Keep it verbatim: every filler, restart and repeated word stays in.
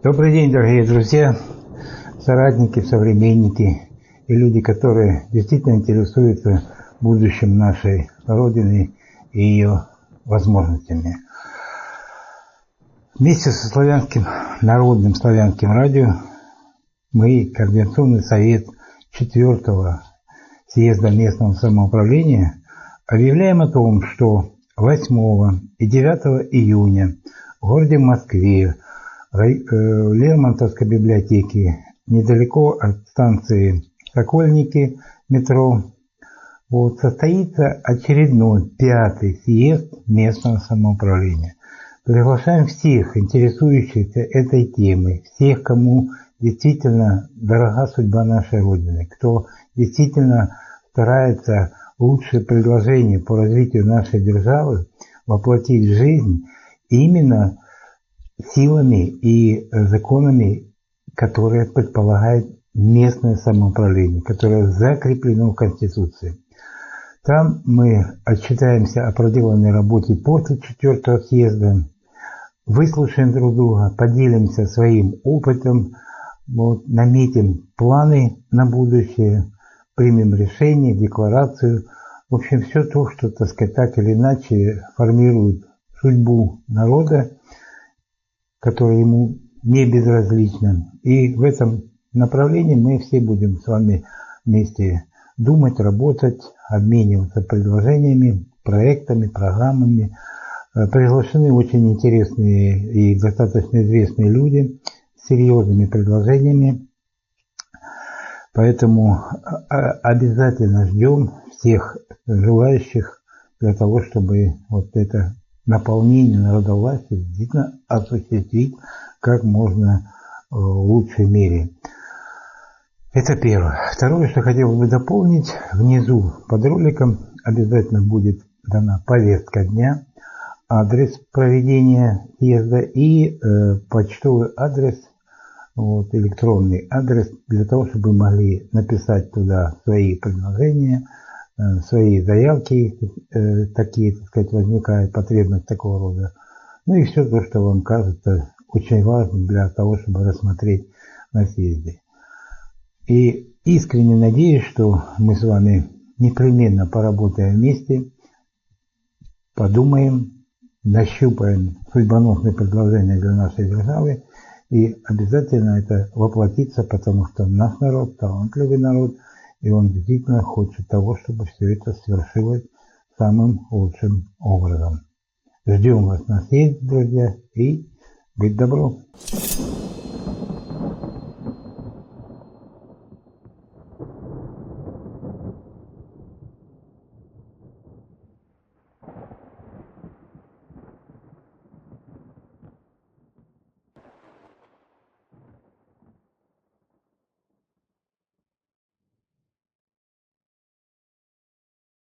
Добрый день, дорогие друзья, соратники, современники и люди, которые действительно интересуются будущим нашей Родины и ее возможностями. Вместе со Славянским народным славянским радио мы, Координационный совет четвёртого съезда местного самоуправления, объявляем о том, что восьмого и девятого июня в городе Москве в Лермонтовской библиотеке, недалеко от станции Сокольники метро, вот, состоится очередной пятый съезд местного самоуправления. Приглашаем всех интересующихся этой темой, всех, кому действительно дорога судьба нашей Родины, кто действительно старается лучшие предложения по развитию нашей державы воплотить в жизнь именно силами и законами, которые предполагает местное самоуправление, которое закреплено в Конституции. Там мы отчитаемся о проделанной работе после четвертого съезда, выслушаем друг друга, поделимся своим опытом, вот, наметим планы на будущее, примем решение, декларацию. В общем, все то, что, так сказать, так или иначе формирует судьбу народа, которое ему не безразлично. И в этом направлении мы все будем с вами вместе думать, работать, обмениваться предложениями, проектами, программами. Приглашены очень интересные и достаточно известные люди с серьезными предложениями. Поэтому обязательно ждем всех желающих для того, чтобы вот это наполнение народовластия действительно осуществить как можно в лучшей мере. Это первое. Второе, что хотел бы дополнить, внизу под роликом обязательно будет дана повестка дня, адрес проведения съезда и э, почтовый адрес, вот, электронный адрес, для того, чтобы вы могли написать туда свои предложения, свои заявки, э, такие, так сказать, возникает потребность такого рода. Ну и все то, что вам кажется очень важным для того, чтобы рассмотреть на съезде. И искренне надеюсь, что мы с вами непременно поработаем вместе, подумаем, нащупаем судьбоносные предложения для нашей державы, и обязательно это воплотится, потому что наш народ талантливый народ, и он действительно хочет того, чтобы все это свершилось самым лучшим образом. Ждем вас на съезде, друзья, и быть добру!